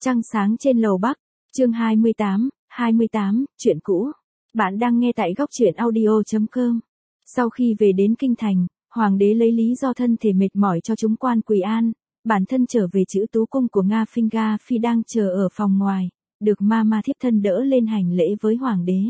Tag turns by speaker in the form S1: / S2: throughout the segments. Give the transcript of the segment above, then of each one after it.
S1: Trăng sáng trên lầu Bắc, chương 28, chuyện cũ. Bạn đang nghe tại góc truyện audio.com. Sau khi về đến kinh thành, hoàng đế lấy lý do thân thể mệt mỏi cho chúng quan Quỳ An, bản thân trở về chữ tú cung của Nga Phi đang chờ ở phòng ngoài, được ma thiếp thân đỡ lên hành lễ với hoàng đế.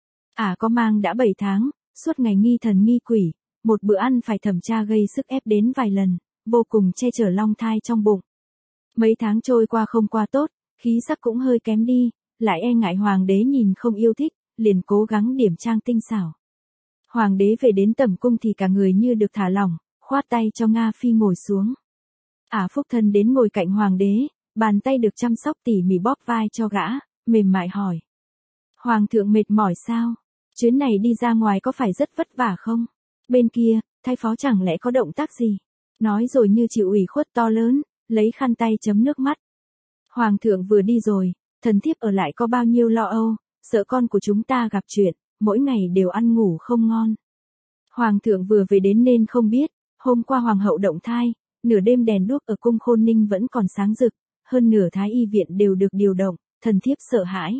S1: Có mang đã 7 tháng, suốt ngày nghi thần nghi quỷ, một bữa ăn phải thẩm tra gây sức ép đến vài lần, vô cùng che chở long thai trong bụng. Mấy tháng trôi qua không qua tốt, khí sắc cũng hơi kém đi, lại e ngại hoàng đế nhìn không yêu thích, liền cố gắng điểm trang tinh xảo. Hoàng đế về đến tẩm cung thì cả người như được thả lỏng, khoát tay cho Nga Phi ngồi xuống. Phúc thân đến ngồi cạnh hoàng đế, bàn tay được chăm sóc tỉ mỉ bóp vai cho gã, mềm mại hỏi. Hoàng thượng mệt mỏi sao? Chuyến này đi ra ngoài có phải rất vất vả không? Bên kia, thái phó chẳng lẽ có động tác gì? Nói rồi như chịu ủy khuất to lớn, lấy khăn tay chấm nước mắt. Hoàng thượng vừa đi rồi, thần thiếp ở lại có bao nhiêu lo âu, sợ con của chúng ta gặp chuyện, mỗi ngày đều ăn ngủ không ngon. Hoàng thượng vừa về đến nên không biết, hôm qua hoàng hậu động thai, nửa đêm đèn đuốc ở cung Khôn Ninh vẫn còn sáng rực, hơn nửa thái y viện đều được điều động, thần thiếp sợ hãi.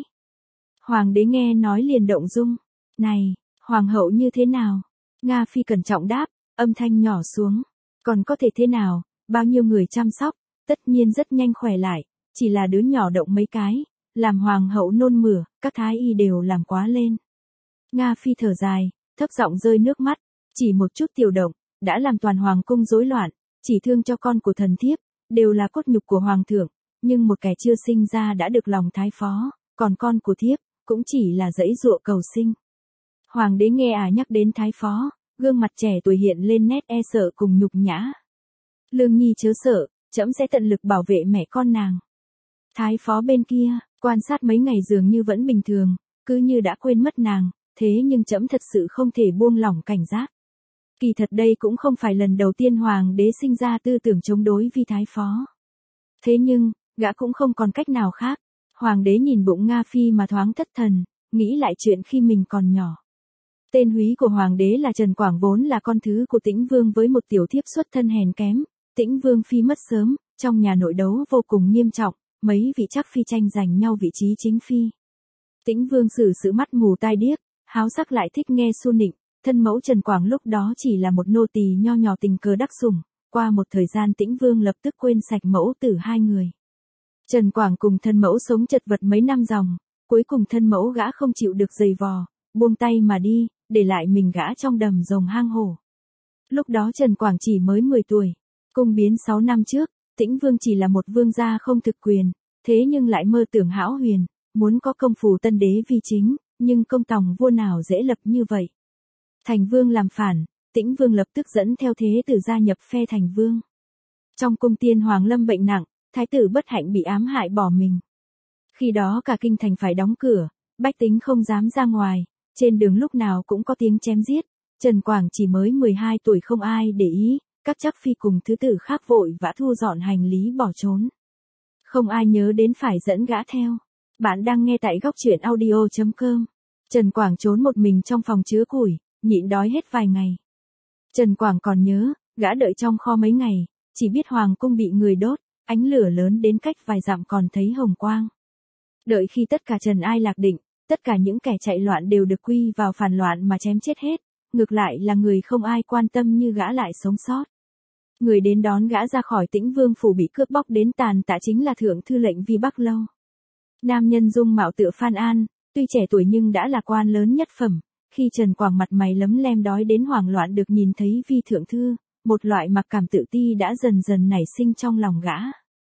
S1: Hoàng đế nghe nói liền động dung. Này, hoàng hậu như thế nào? Nga Phi cẩn trọng đáp, âm thanh nhỏ xuống. Còn có thể thế nào, bao nhiêu người chăm sóc, tất nhiên rất nhanh khỏe lại, chỉ là đứa nhỏ động mấy cái, làm hoàng hậu nôn mửa, các thái y đều làm quá lên. Nga Phi thở dài, thấp giọng rơi nước mắt, chỉ một chút tiểu động, đã làm toàn hoàng cung rối loạn, chỉ thương cho con của thần thiếp, đều là cốt nhục của hoàng thượng, nhưng một kẻ chưa sinh ra đã được lòng thái phó, còn con của thiếp, cũng chỉ là dãy dụa cầu sinh. Hoàng đế nghe nhắc đến thái phó, gương mặt trẻ tuổi hiện lên nét e sợ cùng nhục nhã. Lương Nhi chớ sợ, trẫm sẽ tận lực bảo vệ mẹ con nàng. Thái phó bên kia, quan sát mấy ngày dường như vẫn bình thường, cứ như đã quên mất nàng, thế nhưng trẫm thật sự không thể buông lỏng cảnh giác. Kỳ thật đây cũng không phải lần đầu tiên hoàng đế sinh ra tư tưởng chống đối vì thái phó. Thế nhưng, gã cũng không còn cách nào khác. Hoàng đế nhìn bụng Nga Phi mà thoáng thất thần, nghĩ lại chuyện khi mình còn nhỏ. Tên húy của hoàng đế là Trần Quảng vốn là con thứ của Tĩnh Vương với một tiểu thiếp xuất thân hèn kém. Tĩnh Vương phi mất sớm, trong nhà nội đấu vô cùng nghiêm trọng, mấy vị chắc phi tranh giành nhau vị trí chính phi. Tĩnh Vương xử sự mắt mù tai điếc, háo sắc lại thích nghe xu nịnh, thân mẫu Trần Quảng lúc đó chỉ là một nô tỳ nho nhỏ tình cờ đắc sủng, qua một thời gian Tĩnh Vương lập tức quên sạch mẫu tử hai người. Trần Quảng cùng thân mẫu sống chật vật mấy năm dòng, cuối cùng thân mẫu gã không chịu được giày vò, buông tay mà đi, để lại mình gã trong đầm rồng hang hổ. Lúc đó Trần Quảng chỉ mới 10 tuổi, cung biến 6 năm trước, Tĩnh Vương chỉ là một vương gia không thực quyền, thế nhưng lại mơ tưởng hão huyền, muốn có công phủ tân đế vi chính, nhưng công tòng vua nào dễ lập như vậy. Thành vương làm phản, Tĩnh Vương lập tức dẫn theo thế tử gia nhập phe thành vương. Trong cung tiên hoàng lâm bệnh nặng, thái tử bất hạnh bị ám hại bỏ mình. Khi đó cả kinh thành phải đóng cửa, bách tính không dám ra ngoài, trên đường lúc nào cũng có tiếng chém giết. Trần Quảng chỉ mới 12 tuổi không ai để ý, các chắc phi cùng thứ tử khác vội vã thu dọn hành lý bỏ trốn. Không ai nhớ đến phải dẫn gã theo. Bạn đang nghe tại góc truyện audio.com. Trần Quảng trốn một mình trong phòng chứa củi, nhịn đói hết vài ngày. Trần Quảng còn nhớ, gã đợi trong kho mấy ngày, chỉ biết hoàng cung bị người đốt, ánh lửa lớn đến cách vài dặm còn thấy hồng quang. Đợi khi tất cả trần ai lạc định, tất cả những kẻ chạy loạn đều được quy vào phản loạn mà chém chết hết, ngược lại là người không ai quan tâm như gã lại sống sót. Người đến đón gã ra khỏi Tĩnh Vương phủ bị cướp bóc đến tàn tạ chính là thượng thư lệnh Vi Bắc Lâu. Nam nhân dung mạo tựa Phan An, tuy trẻ tuổi nhưng đã là quan lớn nhất phẩm, khi Trần Quảng mặt mày lấm lem đói đến hoảng loạn được nhìn thấy Vi thượng thư, một loại mặc cảm tự ti đã dần dần nảy sinh trong lòng gã.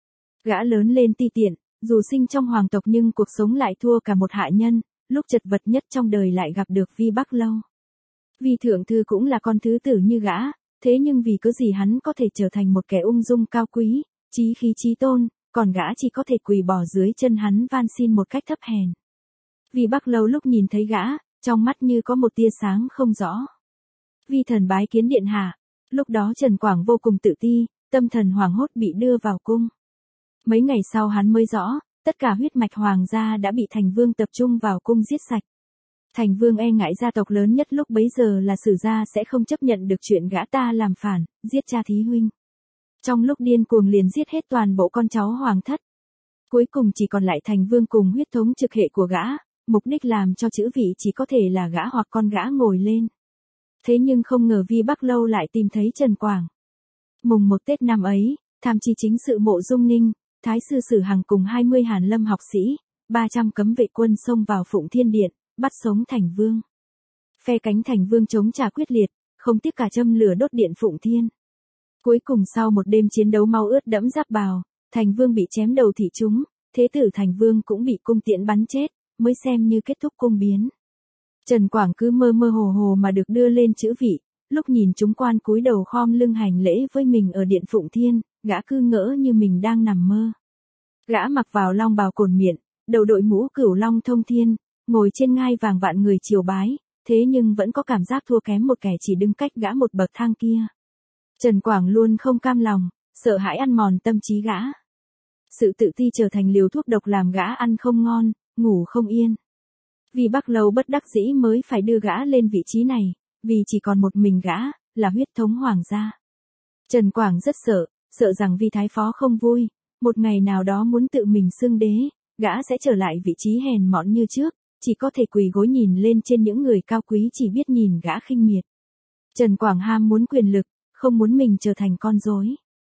S1: Gã lớn lên ti tiện, dù sinh trong hoàng tộc nhưng cuộc sống lại thua cả một hạ nhân, lúc chật vật nhất trong đời lại gặp được Vi Bắc Lâu. Vi thượng thư cũng là con thứ tử như gã, thế nhưng vì cớ gì hắn có thể trở thành một kẻ ung dung cao quý, chí khí chí tôn, còn gã chỉ có thể quỳ bỏ dưới chân hắn van xin một cách thấp hèn. Vi Bắc Lâu lúc nhìn thấy gã, trong mắt như có một tia sáng không rõ. Vi thần bái kiến điện hạ. Lúc đó Trần Quảng vô cùng tự ti, tâm thần hoảng hốt bị đưa vào cung. Mấy ngày sau hắn mới rõ, tất cả huyết mạch hoàng gia đã bị thành vương tập trung vào cung giết sạch. Thành vương e ngại gia tộc lớn nhất lúc bấy giờ là Sử gia sẽ không chấp nhận được chuyện gã ta làm phản, giết cha thí huynh. Trong lúc điên cuồng liền giết hết toàn bộ con cháu hoàng thất. Cuối cùng chỉ còn lại thành vương cùng huyết thống trực hệ của gã, mục đích làm cho chữ vị chỉ có thể là gã hoặc con gã ngồi lên. Thế nhưng không ngờ Vi Bắc Lâu lại tìm thấy Trần Quảng. Mùng 1 Tết năm ấy, tham tri chính sự Mộ Dung Ninh, Thái sư Sử Hằng cùng 20 Hàn Lâm học sĩ, 300 cấm vệ quân xông vào Phụng Thiên Điện, bắt sống thành vương. Phe cánh thành vương chống trả quyết liệt, không tiếc cả châm lửa đốt điện Phụng Thiên. Cuối cùng sau một đêm chiến đấu máu ướt đẫm giáp bào, thành vương bị chém đầu thị trúng, thế tử thành vương cũng bị cung tiễn bắn chết, mới xem như kết thúc cung biến. Trần Quảng cứ mơ mơ hồ hồ mà được đưa lên chữ vị, lúc nhìn chúng quan cúi đầu khom lưng hành lễ với mình ở điện Phụng Thiên, gã cứ ngỡ như mình đang nằm mơ. Gã mặc vào long bào cồn miện, đầu đội mũ cửu long thông thiên, ngồi trên ngai vàng vạn người triều bái, thế nhưng vẫn có cảm giác thua kém một kẻ chỉ đứng cách gã một bậc thang kia. Trần Quảng luôn không cam lòng, sợ hãi ăn mòn tâm trí gã. Sự tự ti trở thành liều thuốc độc làm gã ăn không ngon, ngủ không yên. Vì Bắc Lâu bất đắc dĩ mới phải đưa gã lên vị trí này, vì chỉ còn một mình gã, là huyết thống hoàng gia. Trần Quảng rất sợ rằng Vi Thái Phó không vui, một ngày nào đó muốn tự mình xưng đế, gã sẽ trở lại vị trí hèn mọn như trước, chỉ có thể quỳ gối nhìn lên trên những người cao quý chỉ biết nhìn gã khinh miệt. Trần Quảng ham muốn quyền lực, không muốn mình trở thành con rối.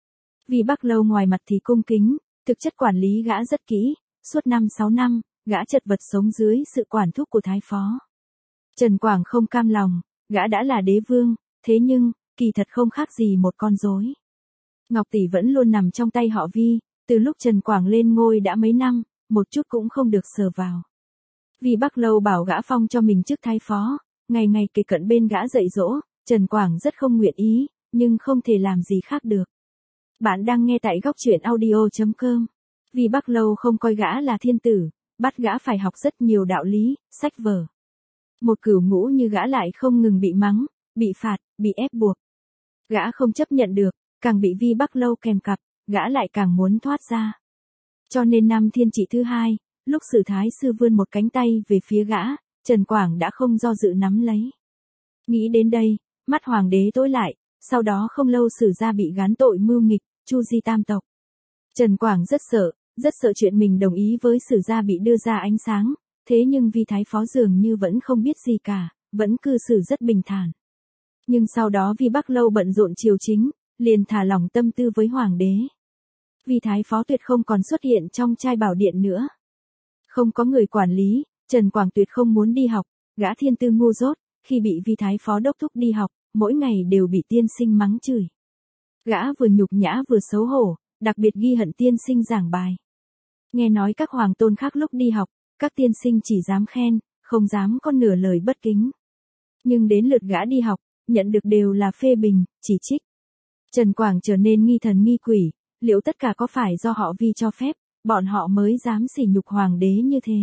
S1: Vì Bắc Lâu ngoài mặt thì cung kính, thực chất quản lý gã rất kỹ, suốt 5-6 năm, gã chật vật sống dưới sự quản thúc của Thái Phó. Trần Quảng không cam lòng, gã đã là đế vương, thế nhưng, kỳ thật không khác gì một con rối. Ngọc tỷ vẫn luôn nằm trong tay họ Vi, từ lúc Trần Quảng lên ngôi đã mấy năm, một chút cũng không được sờ vào. Vì Bắc Lâu bảo gã phong cho mình chức Thái Phó, ngày ngày kề cận bên gã dạy dỗ, Trần Quảng rất không nguyện ý, nhưng không thể làm gì khác được. Bạn đang nghe tại góc truyện audio.com. Vì Bắc Lâu không coi gã là thiên tử, bắt gã phải học rất nhiều đạo lý, sách vở. Một cửu ngũ như gã lại không ngừng bị mắng, bị phạt, bị ép buộc. Gã không chấp nhận được, càng bị Vi Bắc Lâu kèm cặp, gã lại càng muốn thoát ra. Cho nên năm Thiên Trị thứ 2, lúc Sử Thái sư vươn một cánh tay về phía gã, Trần Quảng đã không do dự nắm lấy. Nghĩ đến đây, mắt hoàng đế tối lại, sau đó không lâu Sử gia bị gán tội mưu nghịch, chu di tam tộc. Trần Quảng rất sợ chuyện mình đồng ý với Sử gia bị đưa ra ánh sáng, thế nhưng Vi Thái Phó dường như vẫn không biết gì cả, vẫn cư xử rất bình thản. Nhưng sau đó Vi Bắc Lâu bận rộn triều chính, liền thả lỏng tâm tư với hoàng đế. Vi Thái Phó tuyệt không còn xuất hiện trong trai bảo điện nữa. Không có người quản lý, Trần Quảng tuyệt không muốn đi học, gã thiên tư ngu dốt, khi bị Vi Thái Phó đốc thúc đi học, mỗi ngày đều bị tiên sinh mắng chửi. Gã vừa nhục nhã vừa xấu hổ, đặc biệt ghi hận tiên sinh giảng bài. Nghe nói các hoàng tôn khác lúc đi học, các tiên sinh chỉ dám khen, không dám có nửa lời bất kính. Nhưng đến lượt gã đi học, nhận được đều là phê bình, chỉ trích. Trần Quảng trở nên nghi thần nghi quỷ, liệu tất cả có phải do họ Vi cho phép, bọn họ mới dám sỉ nhục hoàng đế như thế?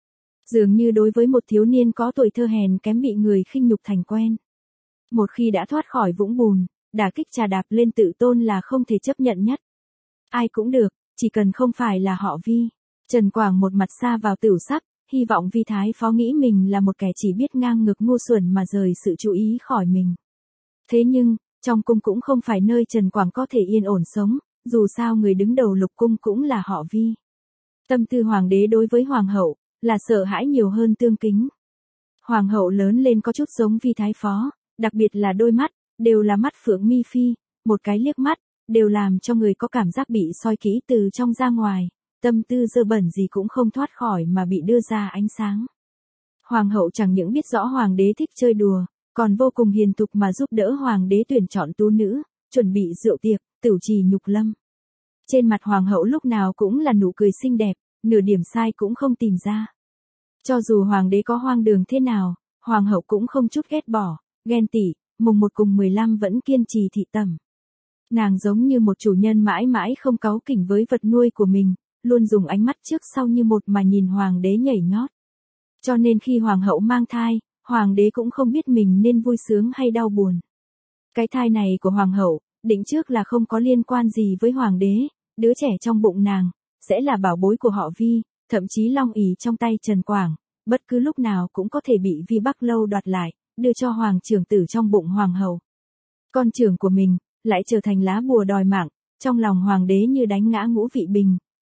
S1: Dường như đối với một thiếu niên có tuổi thơ hèn kém bị người khinh nhục thành quen. Một khi đã thoát khỏi vũng bùn, đả kích trà đạp lên tự tôn là không thể chấp nhận nhất. Ai cũng được, chỉ cần không phải là họ Vi. Trần Quảng một mặt sa vào tửu sắc, hy vọng Vi Thái Phó nghĩ mình là một kẻ chỉ biết ngang ngược ngu xuẩn mà rời sự chú ý khỏi mình. Thế nhưng, trong cung cũng không phải nơi Trần Quảng có thể yên ổn sống, dù sao người đứng đầu lục cung cũng là họ Vi. Tâm tư hoàng đế đối với hoàng hậu, là sợ hãi nhiều hơn tương kính. Hoàng hậu lớn lên có chút giống Vi Thái Phó, đặc biệt là đôi mắt, đều là mắt phượng mi phi, một cái liếc mắt, đều làm cho người có cảm giác bị soi kỹ từ trong ra ngoài, tâm tư dơ bẩn gì cũng không thoát khỏi mà bị đưa ra ánh sáng. Hoàng hậu chẳng những biết rõ hoàng đế thích chơi đùa, còn vô cùng hiền thục mà giúp đỡ hoàng đế tuyển chọn tú nữ, chuẩn bị rượu tiệc, tửu trì nhục lâm. Trên mặt hoàng hậu lúc nào cũng là nụ cười xinh đẹp, nửa điểm sai cũng không tìm ra. Cho dù hoàng đế có hoang đường thế nào, hoàng hậu cũng không chút ghét bỏ, ghen tị, mùng 1 cùng 15 vẫn kiên trì thị tẩm. Nàng giống như một chủ nhân mãi mãi không cáu kỉnh với vật nuôi của mình, luôn dùng ánh mắt trước sau như một mà nhìn hoàng đế nhảy nhót. Cho nên khi hoàng hậu mang thai, hoàng đế cũng không biết mình nên vui sướng hay đau buồn. Cái thai này của hoàng hậu, định trước là không có liên quan gì với hoàng đế, đứa trẻ trong bụng nàng, sẽ là bảo bối của họ Vi, thậm chí long ỷ trong tay Trần Quảng, bất cứ lúc nào cũng có thể bị Vi Bắc Lâu đoạt lại, đưa cho hoàng trưởng tử trong bụng hoàng hậu. Con trưởng của mình, lại trở thành lá bùa đòi mạng, trong lòng hoàng đế như đánh ngã Ngũ Vị Bình,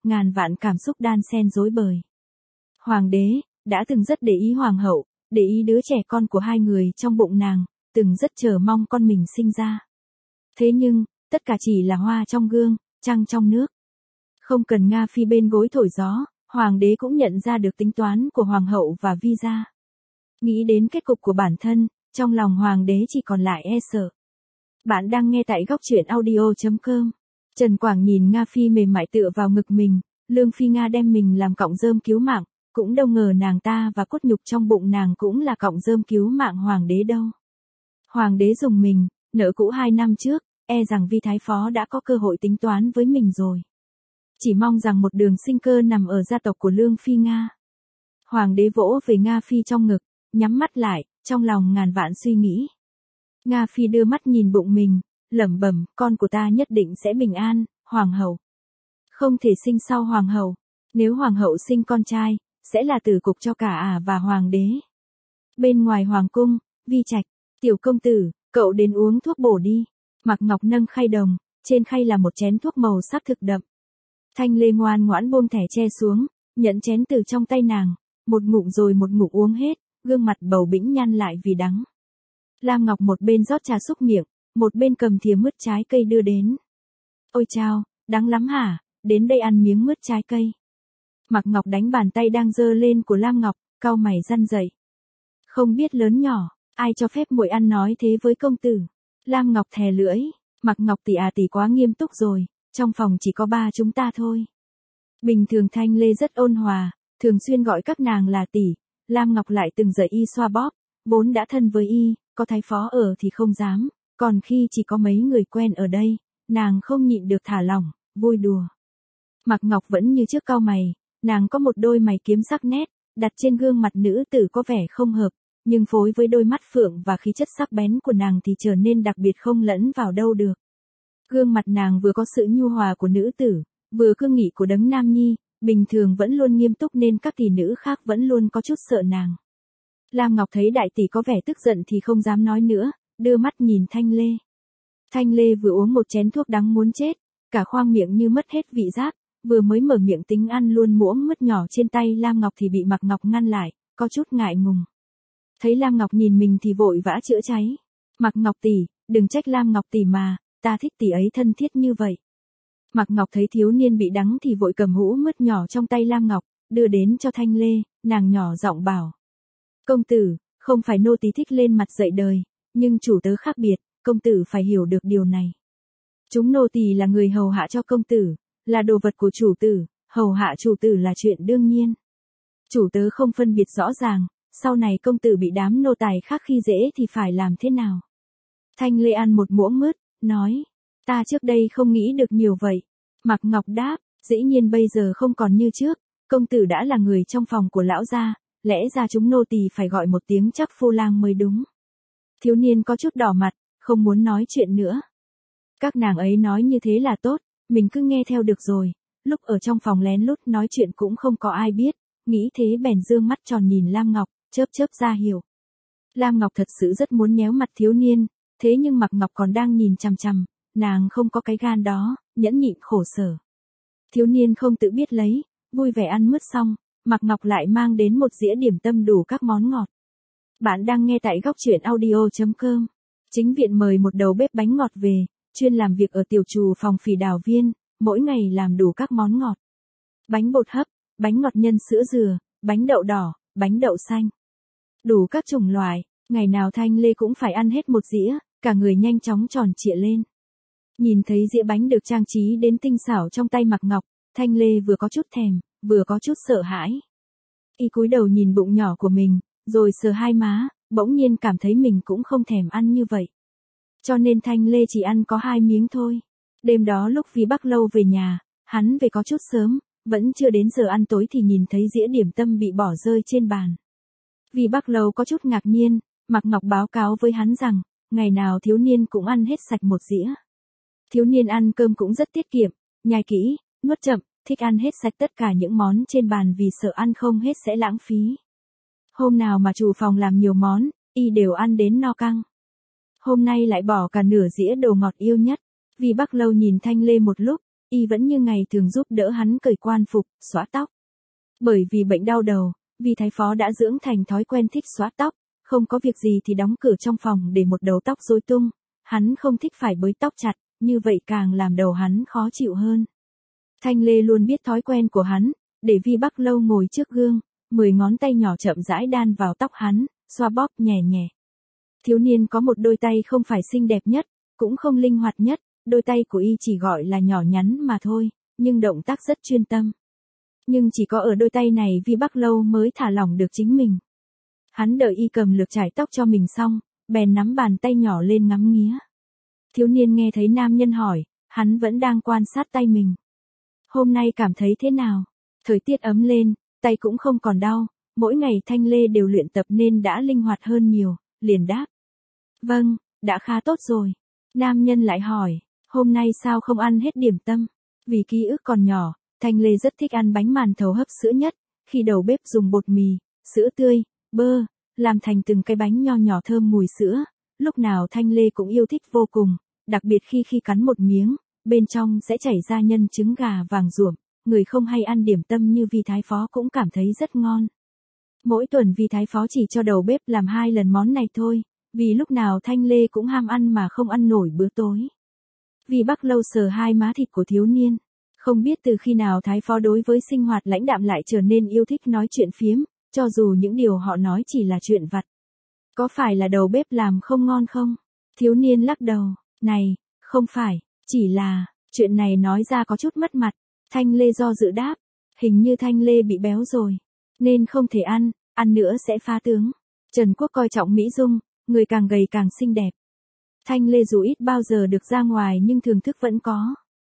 S1: ngàn vạn cảm xúc đan xen rối bời. Hoàng đế, đã từng rất để ý hoàng hậu, để ý đứa trẻ con của hai người trong bụng nàng, từng rất chờ mong con mình sinh ra. Thế nhưng, tất cả chỉ là hoa trong gương, trăng trong nước. Không cần Nga Phi bên gối thổi gió, hoàng đế cũng nhận ra được tính toán của hoàng hậu và vi gia. Nghĩ đến kết cục của bản thân, trong lòng hoàng đế chỉ còn lại e sợ. Bạn đang nghe tại góc truyện audio.com. Trần Quảng nhìn Nga Phi mềm mại tựa vào ngực mình, Lương Phi Nga đem mình làm cọng rơm cứu mạng, cũng đâu ngờ nàng ta và cốt nhục trong bụng nàng cũng là cọng rơm cứu mạng hoàng đế đâu. Hoàng đế dùng mình, nợ cũ 2 năm trước, e rằng Vi Thái Phó đã có cơ hội tính toán với mình rồi. Chỉ mong rằng một đường sinh cơ nằm ở gia tộc của Lương Phi Nga. Hoàng đế vỗ về Nga Phi trong ngực, nhắm mắt lại, trong lòng ngàn vạn suy nghĩ. Nga Phi đưa mắt nhìn bụng mình, lẩm bẩm, con của ta nhất định sẽ bình an, hoàng hậu. Không thể sinh sau hoàng hậu, nếu hoàng hậu sinh con trai, sẽ là tử cục cho cả và hoàng đế. Bên ngoài hoàng cung, Vi Trạch, tiểu công tử, cậu đến uống thuốc bổ đi. Mạc Ngọc nâng khay đồng, trên khay là một chén thuốc màu sắc thực đậm. Thanh Lê ngoan ngoãn buông thẻ tre xuống, nhận chén từ trong tay nàng, một ngụm rồi một ngụm uống hết, gương mặt bầu bĩnh nhăn lại vì đắng. Lam Ngọc một bên rót trà xúc miệng, một bên cầm thìa mứt trái cây đưa đến. Ôi chao, đắng lắm hả, đến đây ăn miếng mứt trái cây. Mạc Ngọc đánh bàn tay đang giơ lên của Lam Ngọc, cau mày răn dậy. Không biết lớn nhỏ, ai cho phép muội ăn nói thế với công tử. Lam Ngọc thè lưỡi, Mạc Ngọc tỷ quá nghiêm túc rồi, trong phòng chỉ có 3 chúng ta thôi. Bình thường Thanh Lê rất ôn hòa, thường xuyên gọi các nàng là tỷ, Lam Ngọc lại từng dạy y xoa bóp, vốn đã thân với y, có thái phó ở thì không dám, còn khi chỉ có mấy người quen ở đây, nàng không nhịn được thả lỏng, vui đùa. Mạc Ngọc vẫn như trước cau mày, nàng có một đôi mày kiếm sắc nét, đặt trên gương mặt nữ tử có vẻ không hợp, nhưng phối với đôi mắt phượng và khí chất sắc bén của nàng thì trở nên đặc biệt không lẫn vào đâu được. Gương mặt nàng vừa có sự nhu hòa của nữ tử, vừa cương nghị của đấng nam nhi, bình thường vẫn luôn nghiêm túc nên các tỷ nữ khác vẫn luôn có chút sợ nàng. Lam Ngọc thấy đại tỷ có vẻ tức giận thì không dám nói nữa, đưa mắt nhìn Thanh Lê. Thanh Lê vừa uống một chén thuốc đắng muốn chết, cả khoang miệng như mất hết vị giác, vừa mới mở miệng tính ăn luôn muỗng mứt nhỏ trên tay Lam Ngọc thì bị Mạc Ngọc ngăn lại, có chút ngại ngùng. Thấy Lam Ngọc nhìn mình thì vội vã chữa cháy. Mạc Ngọc tỷ, đừng trách Lam Ngọc tỷ mà, ta thích tỷ ấy thân thiết như vậy. Mạc Ngọc thấy thiếu niên bị đắng thì vội cầm hũ mứt nhỏ trong tay Lam Ngọc, đưa đến cho Thanh Lê, nàng nhỏ giọng bảo. Công tử, không phải nô tỳ thích lên mặt dạy đời, nhưng chủ tớ khác biệt, công tử phải hiểu được điều này. Chúng nô tỳ là người hầu hạ cho công tử, là đồ vật của chủ tử, hầu hạ chủ tử là chuyện đương nhiên. Chủ tớ không phân biệt rõ ràng, sau này công tử bị đám nô tài khác khi dễ thì phải làm thế nào? Thanh Lê ăn một muỗng mứt, nói, ta trước đây không nghĩ được nhiều vậy. Mạc Ngọc đáp, dĩ nhiên bây giờ không còn như trước, công tử đã là người trong phòng của lão gia, lẽ ra chúng nô tỳ phải gọi một tiếng chắc phu lang mới đúng. Thiếu niên có chút đỏ mặt, không muốn nói chuyện nữa. Các nàng ấy nói như thế là tốt, mình cứ nghe theo được rồi, lúc ở trong phòng lén lút nói chuyện cũng không có ai biết, nghĩ thế bèn dương mắt tròn nhìn Lam Ngọc, chớp chớp ra hiểu. Lam Ngọc thật sự rất muốn nhéo mặt thiếu niên, thế nhưng Mạc Ngọc còn đang nhìn chằm chằm, nàng không có cái gan đó, nhẫn nhịn khổ sở. Thiếu niên không tự biết lấy, vui vẻ ăn mứt xong, Mạc Ngọc lại mang đến một dĩa điểm tâm đủ các món ngọt. Bạn đang nghe tại góc truyện audio.com. Chính viện mời một đầu bếp bánh ngọt về, chuyên làm việc ở tiểu trù phòng Phỉ Đào Viên, mỗi ngày làm đủ các món ngọt. Bánh bột hấp, bánh ngọt nhân sữa dừa, bánh đậu đỏ, bánh đậu xanh. Đủ các chủng loại, ngày nào Thanh Lê cũng phải ăn hết một dĩa, cả người nhanh chóng tròn trịa lên. Nhìn thấy dĩa bánh được trang trí đến tinh xảo trong tay Mạc Ngọc, Thanh Lê vừa có chút thèm, vừa có chút sợ hãi. Y cúi đầu nhìn bụng nhỏ của mình, rồi sờ hai má, bỗng nhiên cảm thấy mình cũng không thèm ăn như vậy. Cho nên Thanh Lê chỉ ăn có 2 miếng thôi. Đêm đó lúc Vi Bắc Lâu về nhà, hắn về có chút sớm, vẫn chưa đến giờ ăn tối thì nhìn thấy dĩa điểm tâm bị bỏ rơi trên bàn. Vi Bắc Lâu có chút ngạc nhiên, Mạc Ngọc báo cáo với hắn rằng, ngày nào thiếu niên cũng ăn hết sạch một dĩa. Thiếu niên ăn cơm cũng rất tiết kiệm, nhai kỹ, nuốt chậm, thích ăn hết sạch tất cả những món trên bàn vì sợ ăn không hết sẽ lãng phí. Hôm nào mà chủ phòng làm nhiều món, y đều ăn đến no căng. Hôm nay lại bỏ cả nửa dĩa đồ ngọt yêu nhất. Vi Bắc Lâu nhìn Thanh Lê một lúc, y vẫn như ngày thường giúp đỡ hắn cởi quan phục, xõa tóc. Bởi vì bệnh đau đầu, vì thái phó đã dưỡng thành thói quen thích xõa tóc, không có việc gì thì đóng cửa trong phòng để một đầu tóc rối tung, hắn không thích phải bới tóc chặt, như vậy càng làm đầu hắn khó chịu hơn. Thanh Lê luôn biết thói quen của hắn, để Vi Bắc Lâu ngồi trước gương, 10 ngón tay nhỏ chậm rãi đan vào tóc hắn, xoa bóp nhẹ nhẹ. Thiếu niên có một đôi tay không phải xinh đẹp nhất, cũng không linh hoạt nhất, đôi tay của y chỉ gọi là nhỏ nhắn mà thôi, nhưng động tác rất chuyên tâm. Nhưng chỉ có ở đôi tay này Vi Bắc Lâu mới thả lỏng được chính mình. Hắn đợi y cầm lược chải tóc cho mình xong, bèn nắm bàn tay nhỏ lên ngắm nghía. Thiếu niên nghe thấy nam nhân hỏi, hắn vẫn đang quan sát tay mình. Hôm nay cảm thấy thế nào? Thời tiết ấm lên, tay cũng không còn đau, mỗi ngày Thanh Lê đều luyện tập nên đã linh hoạt hơn nhiều, liền đáp. Vâng, đã khá tốt rồi. Nam nhân lại hỏi, hôm nay sao không ăn hết điểm tâm? Vì ký ức còn nhỏ, Thanh Lê rất thích ăn bánh màn thầu hấp sữa nhất, khi đầu bếp dùng bột mì, sữa tươi, bơ, làm thành từng cái bánh nho nhỏ thơm mùi sữa, lúc nào Thanh Lê cũng yêu thích vô cùng, đặc biệt khi cắn một miếng, bên trong sẽ chảy ra nhân trứng gà vàng ruộm, người không hay ăn điểm tâm như Vi Thái Phó cũng cảm thấy rất ngon. Mỗi tuần Vi Thái Phó chỉ cho đầu bếp làm 2 lần món này thôi, vì lúc nào Thanh Lê cũng ham ăn mà không ăn nổi bữa tối. Vi Bắc Lâu sờ hai má thịt của thiếu niên, không biết từ khi nào Thái Phó đối với sinh hoạt lãnh đạm lại trở nên yêu thích nói chuyện phiếm, cho dù những điều họ nói chỉ là chuyện vặt. Có phải là đầu bếp làm không ngon không? Thiếu niên lắc đầu, này, không phải, chỉ là, chuyện này nói ra có chút mất mặt. Thanh Lê do dự đáp, hình như Thanh Lê bị béo rồi, nên không thể ăn nữa sẽ phá tướng. Trần Quốc coi trọng mỹ dung, người càng gầy càng xinh đẹp. Thanh Lê dù ít bao giờ được ra ngoài nhưng thưởng thức vẫn có.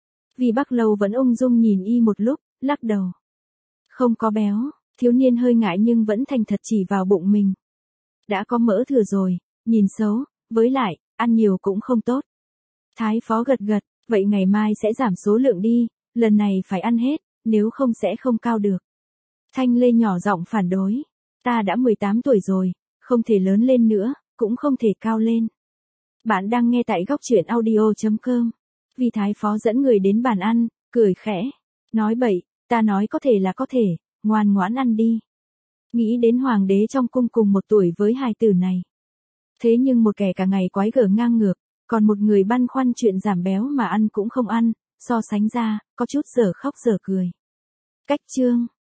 S1: Vi Bắc Lâu vẫn ung dung nhìn y một lúc, lắc đầu. Không có béo, thiếu niên hơi ngại nhưng vẫn thành thật chỉ vào bụng mình. Đã có mỡ thừa rồi, nhìn xấu, với lại, ăn nhiều cũng không tốt. Thái Phó gật gật, vậy ngày mai sẽ giảm số lượng đi, lần này phải ăn hết, nếu không sẽ không cao được. Thanh Lê nhỏ giọng phản đối, ta đã 18 tuổi rồi, không thể lớn lên nữa, cũng không thể cao lên. Bạn đang nghe tại góc truyện audio.com. Vi Thái Phó dẫn người đến bàn ăn, cười khẽ, nói bậy, ta nói có thể là có thể, ngoan ngoãn ăn đi. Nghĩ đến hoàng đế trong cung cùng một tuổi với hài tử này. Thế nhưng một kẻ cả ngày quái gở ngang ngược, còn một người băn khoăn chuyện giảm béo mà ăn cũng không ăn, so sánh ra, có chút dở khóc dở cười. Cách chương